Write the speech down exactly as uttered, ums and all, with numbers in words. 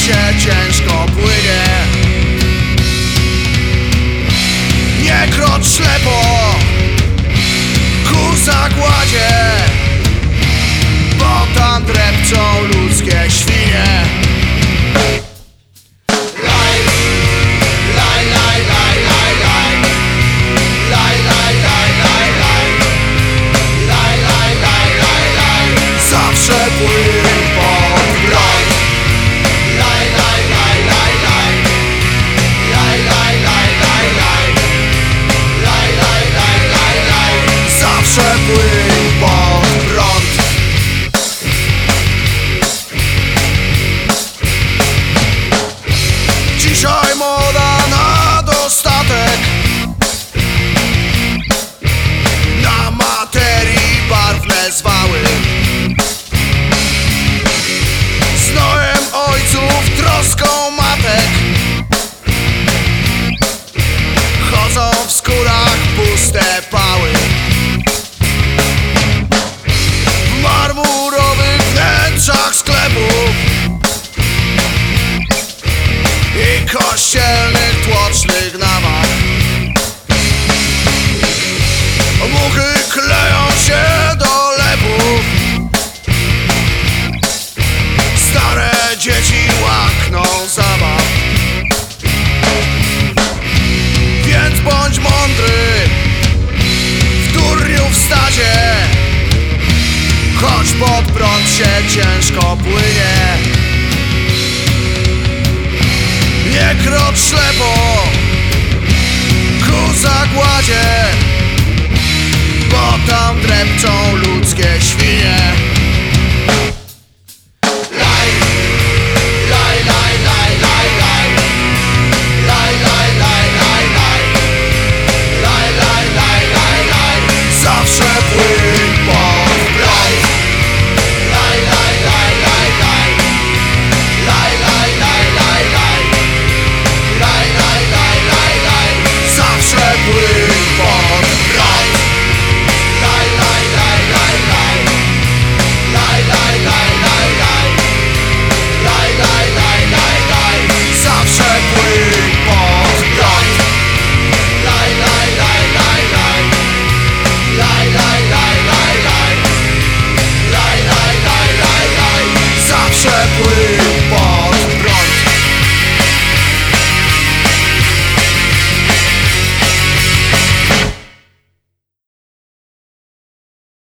się ciężko płynie. Nie krocz ślepo ku zagładzie, bo tam drepczą ludzkie świnie. Zawsze płyń pod prąd. Laj, laj, laj, laj, laj. Laj, laj, laj, laj, laj. Laj, laj, laj, laj, laj. Zawsze płyń pod prąd. Dzisiaj moda na dostatek, na materii barwne zwały. Znojem ojców, troską matek, chodzą w skórach puste pały. W marmurowych wnętrzach sklepów i kościelnych tłocznych nawach muchy kleją się do lewów. Stare dzieci łakną zabaw. Więc bądź mądry w turniu w stadzie, choć pod prąd się ciężko płynie. Nie krocz ślepo ku zagładzie, bo tam drepczą ludzkie świnie.